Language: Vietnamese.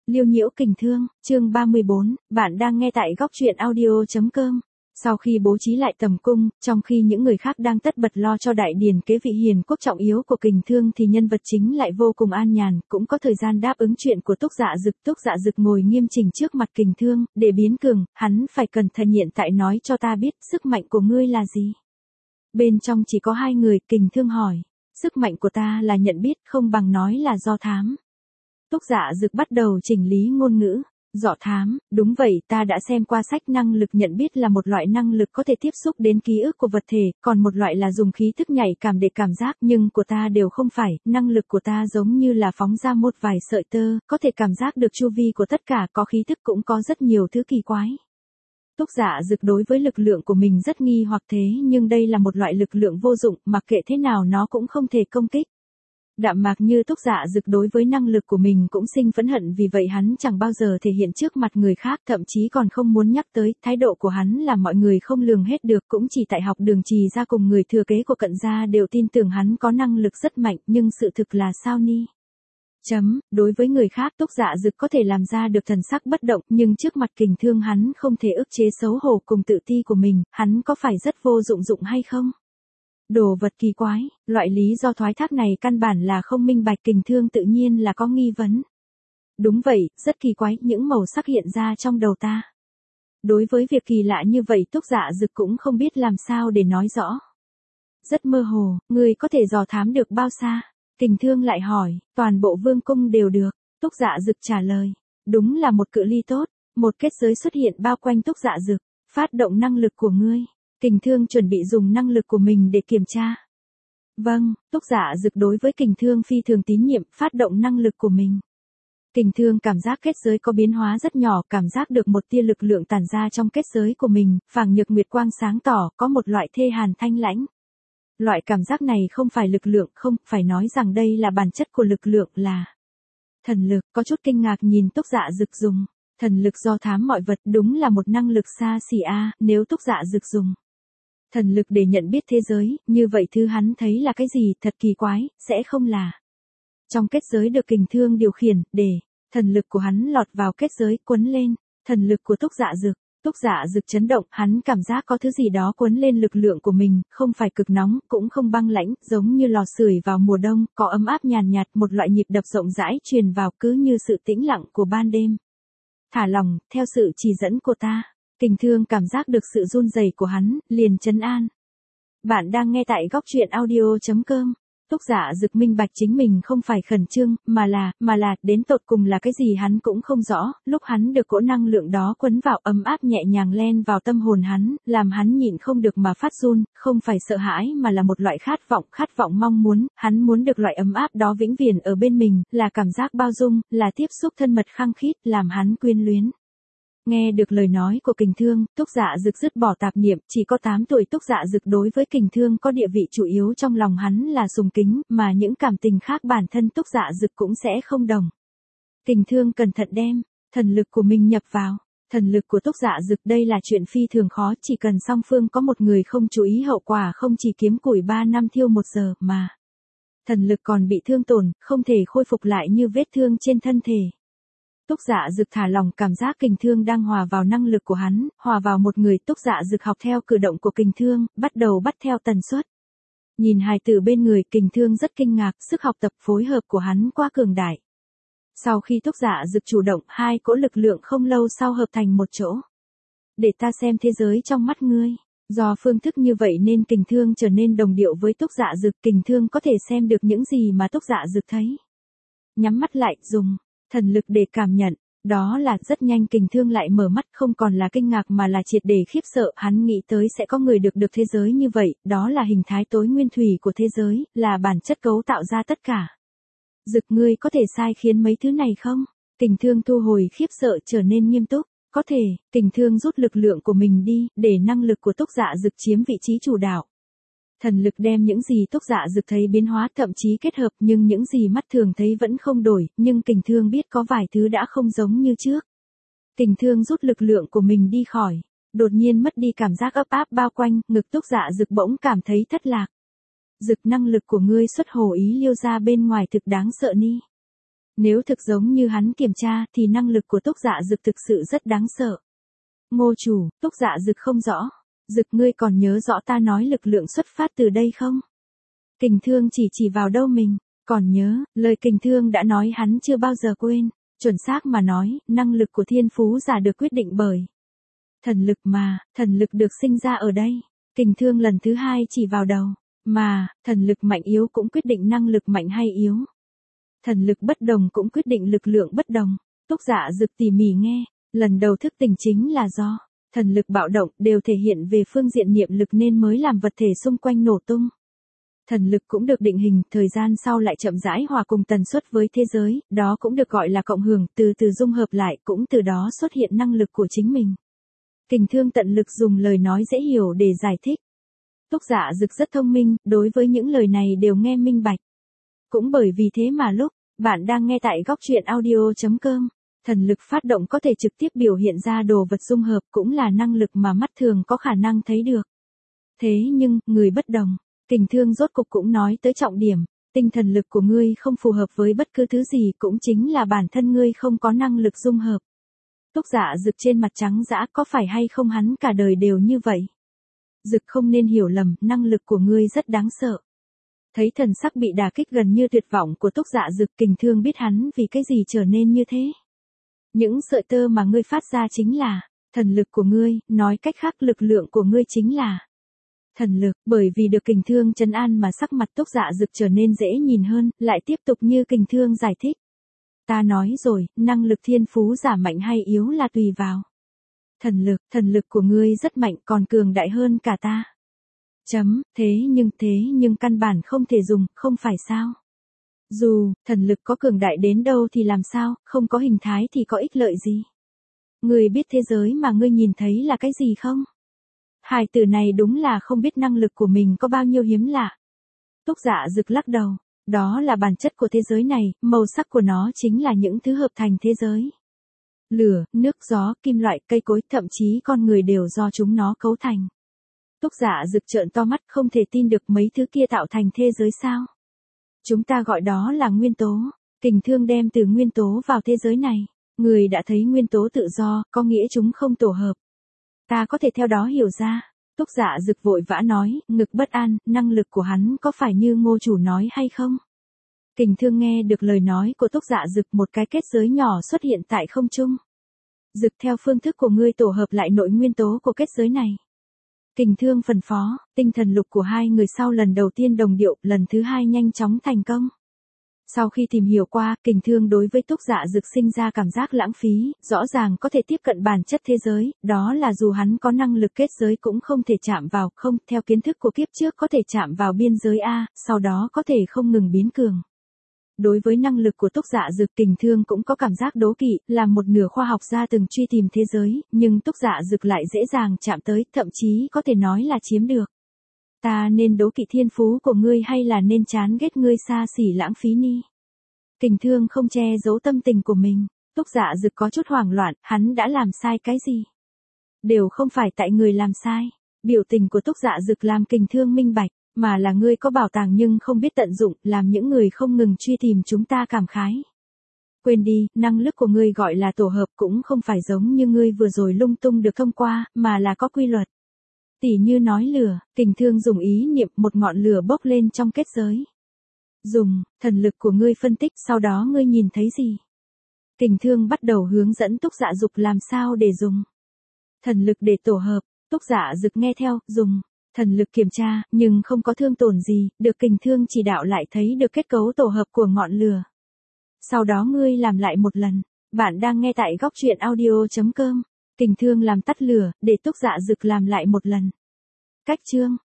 Liêu nhiễu kình thương, chương 34, bạn đang nghe tại góc truyện audio.com. Sau khi bố trí lại tầm cung, trong khi những người khác đang tất bật lo cho đại điển kế vị hiền quốc trọng yếu của kình thương thì nhân vật chính lại vô cùng an nhàn, cũng có thời gian đáp ứng chuyện của Túc Dạ Dực. Túc Dạ Dực ngồi nghiêm chỉnh trước mặt kình thương, để biến cường, hắn phải cẩn thận hiện tại nói cho ta biết, sức mạnh của ngươi là gì? Bên trong chỉ có hai người, kình thương hỏi. Sức mạnh của ta là nhận biết, không bằng nói là do thám. Túc Dạ Dực bắt đầu chỉnh lý ngôn ngữ. Dọ thám, đúng vậy, ta đã xem qua sách. Năng lực nhận biết là một loại năng lực có thể tiếp xúc đến ký ức của vật thể, còn một loại là dùng khí thức nhạy cảm để cảm giác, nhưng của ta đều không phải. Năng lực của ta giống như là phóng ra một vài sợi tơ, có thể cảm giác được chu vi của tất cả, có khí thức cũng có rất nhiều thứ kỳ quái. Túc Dạ Dực đối với lực lượng của mình rất nghi hoặc, thế nhưng đây là một loại lực lượng vô dụng, mặc kệ thế nào nó cũng không thể công kích. Đạm mạc như Túc Dạ Dực đối với năng lực của mình cũng sinh phẫn hận, vì vậy hắn chẳng bao giờ thể hiện trước mặt người khác, thậm chí còn không muốn nhắc tới. Thái độ của hắn làm mọi người không lường hết được, cũng chỉ tại học đường Trì gia cùng người thừa kế của Cận gia đều tin tưởng hắn có năng lực rất mạnh, nhưng sự thực là sao ni? Đối với người khác Túc Dạ Dực có thể làm ra được thần sắc bất động, nhưng trước mặt kình thương hắn không thể ức chế xấu hổ cùng tự ti của mình, hắn có phải rất vô dụng hay không? Đồ vật kỳ quái, loại lý do thoái thác này căn bản là không minh bạch, kình thương tự nhiên là có nghi vấn. Đúng vậy, rất kỳ quái, những màu sắc hiện ra trong đầu ta. Đối với việc kỳ lạ như vậy Túc Dạ Dực cũng không biết làm sao để nói rõ. Rất mơ hồ, ngươi có thể dò thám được bao xa? Kình thương lại hỏi, toàn bộ vương cung đều được. Túc Dạ Dực trả lời, đúng là một cự ly tốt. Một kết giới xuất hiện bao quanh Túc Dạ Dực, phát động năng lực của ngươi. Kình thương chuẩn bị dùng năng lực của mình để kiểm tra. Vâng, Túc Dạ Dực đối với kình thương phi thường tín nhiệm, phát động năng lực của mình. Kình thương cảm giác kết giới có biến hóa rất nhỏ, cảm giác được một tia lực lượng tản ra trong kết giới của mình, phảng nhược nguyệt quang sáng tỏ, có một loại thê hàn thanh lãnh. Loại cảm giác này không phải lực lượng, không, phải nói rằng đây là bản chất của lực lượng, là thần lực. Có chút kinh ngạc nhìn Túc Dạ Dực dùng thần lực do thám mọi vật, đúng là một năng lực xa xỉ a. Nếu Túc Dạ Dực dùng thần lực để nhận biết thế giới, như vậy thứ hắn thấy là cái gì? Thật kỳ quái, sẽ không là trong kết giới được kình thương điều khiển, để thần lực của hắn lọt vào kết giới, quấn lên thần lực của Túc Dạ Dực. Túc Dạ Dực chấn động, hắn cảm giác có thứ gì đó quấn lên lực lượng của mình, không phải cực nóng, cũng không băng lãnh, giống như lò sưởi vào mùa đông, có ấm áp nhàn nhạt, một loại nhịp đập rộng rãi truyền vào, cứ như sự tĩnh lặng của ban đêm. Thả lòng, theo sự chỉ dẫn của ta. Kình thương cảm giác được sự run rẩy của hắn, liền trấn an. Bạn đang nghe tại góc truyện audio.com. Túc Dạ Dực minh bạch chính mình không phải khẩn trương, mà là, đến tột cùng là cái gì hắn cũng không rõ. Lúc hắn được cỗ năng lượng đó quấn vào, ấm áp nhẹ nhàng len vào tâm hồn hắn, làm hắn nhịn không được mà phát run, không phải sợ hãi mà là một loại khát vọng mong muốn, hắn muốn được loại ấm áp đó vĩnh viễn ở bên mình, là cảm giác bao dung, là tiếp xúc thân mật khăng khít, làm hắn quyến luyến. Nghe được lời nói của kình thương, Túc Dạ Dực dứt bỏ tạp niệm, chỉ có 8 tuổi Túc Dạ Dực đối với kình thương có địa vị chủ yếu trong lòng hắn là sùng kính, mà những cảm tình khác bản thân Túc Dạ Dực cũng sẽ không đồng. Kình thương cẩn thận đem thần lực của mình nhập vào. Thần lực của Túc Dạ Dực đây là chuyện phi thường khó, chỉ cần song phương có một người không chú ý hậu quả không chỉ kiếm củi 3 năm thiêu 1 giờ mà thần lực còn bị thương tổn, không thể khôi phục lại như vết thương trên thân thể. Túc Dạ Dực thả lòng, cảm giác kình thương đang hòa vào năng lực của hắn, hòa vào một người. Túc Dạ Dực học theo cử động của kình thương, bắt đầu bắt theo tần suất. Nhìn hài tử bên người, kình thương rất kinh ngạc, sức học tập phối hợp của hắn quá cường đại. Sau khi Túc Dạ Dực chủ động, hai cỗ lực lượng không lâu sau hợp thành một chỗ. Để ta xem thế giới trong mắt ngươi. Do phương thức như vậy nên kình thương trở nên đồng điệu với Túc Dạ Dực, kình thương có thể xem được những gì mà Túc Dạ Dực thấy. Nhắm mắt lại, dùng thần lực để cảm nhận, đó là rất nhanh kình thương lại mở mắt, không còn là kinh ngạc mà là triệt để khiếp sợ, hắn nghĩ tới sẽ có người được thế giới như vậy, đó là hình thái tối nguyên thủy của thế giới, là bản chất cấu tạo ra tất cả. Dực, ngươi có thể sai khiến mấy thứ này không? Kình thương thu hồi khiếp sợ, trở nên nghiêm túc. Có thể. Kình thương rút lực lượng của mình đi, để năng lực của Túc Dạ Dực chiếm vị trí chủ đạo. Thần lực đem những gì Túc Dạ Dực thấy biến hóa, thậm chí kết hợp, nhưng những gì mắt thường thấy vẫn không đổi, nhưng kình thương biết có vài thứ đã không giống như trước. Kình thương rút lực lượng của mình đi khỏi, đột nhiên mất đi cảm giác ấp áp bao quanh, ngực Túc Dạ Dực bỗng cảm thấy thất lạc. Dực, năng lực của ngươi xuất hồ ý liêu ra bên ngoài thực đáng sợ ni. Nếu thực giống như hắn kiểm tra thì năng lực của Túc Dạ Dực thực sự rất đáng sợ. Ngô chủ, Túc Dạ Dực không rõ. Dực ngươi còn nhớ rõ ta nói lực lượng xuất phát từ đây không? Kình Thương chỉ vào đâu mình, còn nhớ, lời Kình Thương đã nói hắn chưa bao giờ quên. Chuẩn xác mà nói, năng lực của thiên phú giả được quyết định bởi thần lực mà, thần lực được sinh ra ở đây. Kình Thương lần thứ hai chỉ vào đầu, mà, thần lực mạnh yếu cũng quyết định năng lực mạnh hay yếu. Thần lực bất đồng cũng quyết định lực lượng bất đồng. Túc Dạ Dực tỉ mỉ nghe, lần đầu thức tỉnh chính là do thần lực bạo động đều thể hiện về phương diện niệm lực nên mới làm vật thể xung quanh nổ tung. Thần lực cũng được định hình, thời gian sau lại chậm rãi hòa cùng tần suất với thế giới, đó cũng được gọi là cộng hưởng, từ từ dung hợp lại, cũng từ đó xuất hiện năng lực của chính mình. Kình Thương tận lực dùng lời nói dễ hiểu để giải thích. Túc Dạ Dực rất thông minh, đối với những lời này đều nghe minh bạch. Cũng bởi vì thế mà lúc bạn đang nghe tại góc truyện audio.com, thần lực phát động có thể trực tiếp biểu hiện ra đồ vật dung hợp, cũng là năng lực mà mắt thường có khả năng thấy được. Thế nhưng, người bất đồng, Kình Thương rốt cục cũng nói tới trọng điểm, tinh thần lực của ngươi không phù hợp với bất cứ thứ gì, cũng chính là bản thân ngươi không có năng lực dung hợp. Túc Dạ Dực trên mặt trắng dã, có phải hay không hắn cả đời đều như vậy? Dực không nên hiểu lầm, năng lực của ngươi rất đáng sợ. Thấy thần sắc bị đả kích gần như tuyệt vọng của Túc Dạ Dực, Kình Thương biết hắn vì cái gì trở nên như thế. Những sợi tơ mà ngươi phát ra chính là thần lực của ngươi, nói cách khác lực lượng của ngươi chính là thần lực. Bởi vì được Kình Thương trấn an mà sắc mặt Túc Dạ Dực trở nên dễ nhìn hơn, lại tiếp tục như Kình Thương giải thích. Ta nói rồi, năng lực thiên phú giả mạnh hay yếu là tùy vào thần lực của ngươi rất mạnh, còn cường đại hơn cả ta. Thế nhưng căn bản không thể dùng, không phải sao? Dù thần lực có cường đại đến đâu thì làm sao, không có hình thái thì có ích lợi gì? Ngươi biết thế giới mà ngươi nhìn thấy là cái gì không? Hài tử này đúng là không biết năng lực của mình có bao nhiêu hiếm lạ. Túc Dạ Dực lắc đầu, đó là bản chất của thế giới này, màu sắc của nó chính là những thứ hợp thành thế giới. Lửa, nước, gió, kim loại, cây cối, thậm chí con người đều do chúng nó cấu thành. Túc Dạ Dực trợn to mắt, không thể tin được mấy thứ kia tạo thành thế giới sao? Chúng ta gọi đó là nguyên tố. Kình Thương đem từ nguyên tố vào thế giới này. Người đã thấy nguyên tố tự do, có nghĩa chúng không tổ hợp. Ta có thể theo đó hiểu ra. Túc Dạ Dực vội vã nói, ngực bất an, năng lực của hắn có phải như Ngô chủ nói hay không? Kình Thương nghe được lời nói của Túc Dạ Dực, một cái kết giới nhỏ xuất hiện tại không trung. Dực theo phương thức của ngươi tổ hợp lại nội nguyên tố của kết giới này. Kình Thương phân phó, tinh thần lục của hai người sau lần đầu tiên đồng điệu, lần thứ hai nhanh chóng thành công. Sau khi tìm hiểu qua, Kình Thương đối với Túc Dạ Dực sinh ra cảm giác lãng phí, rõ ràng có thể tiếp cận bản chất thế giới, đó là dù hắn có năng lực kết giới cũng không thể chạm vào, không, theo kiến thức của kiếp trước có thể chạm vào biên giới A, sau đó có thể không ngừng biến cường. Đối với năng lực của Túc Dạ Dực, Kình Thương cũng có cảm giác đố kỵ, là một nửa khoa học gia từng truy tìm thế giới, nhưng Túc Dạ Dực lại dễ dàng chạm tới, thậm chí có thể nói là chiếm được. Ta nên đố kỵ thiên phú của ngươi hay là nên chán ghét ngươi xa xỉ lãng phí ni? Kình Thương không che giấu tâm tình của mình. Túc Dạ Dực có chút hoảng loạn, hắn đã làm sai cái gì? Đều không phải tại người làm sai. Biểu tình của Túc Dạ Dực làm Kình Thương minh bạch, mà là ngươi có bảo tàng nhưng không biết tận dụng, làm những người không ngừng truy tìm chúng ta cảm khái. Quên đi, năng lực của ngươi gọi là tổ hợp cũng không phải giống như ngươi vừa rồi lung tung được thông qua, mà là có quy luật. Tỉ như nói lửa, Kình Thương dùng ý niệm, một ngọn lửa bốc lên trong kết giới. Dùng thần lực của ngươi phân tích, sau đó ngươi nhìn thấy gì? Kình Thương bắt đầu hướng dẫn Túc Dạ Dực làm sao để dùng thần lực để tổ hợp. Túc Dạ Dực nghe theo, dùng thần lực kiểm tra, nhưng không có thương tổn gì, được Kình Thương chỉ đạo lại thấy được kết cấu tổ hợp của ngọn lửa. Sau đó ngươi làm lại một lần. Bạn đang nghe tại góc truyện audio.com. Kình Thương làm tắt lửa, để Túc Dạ Dực làm lại một lần. Cách chương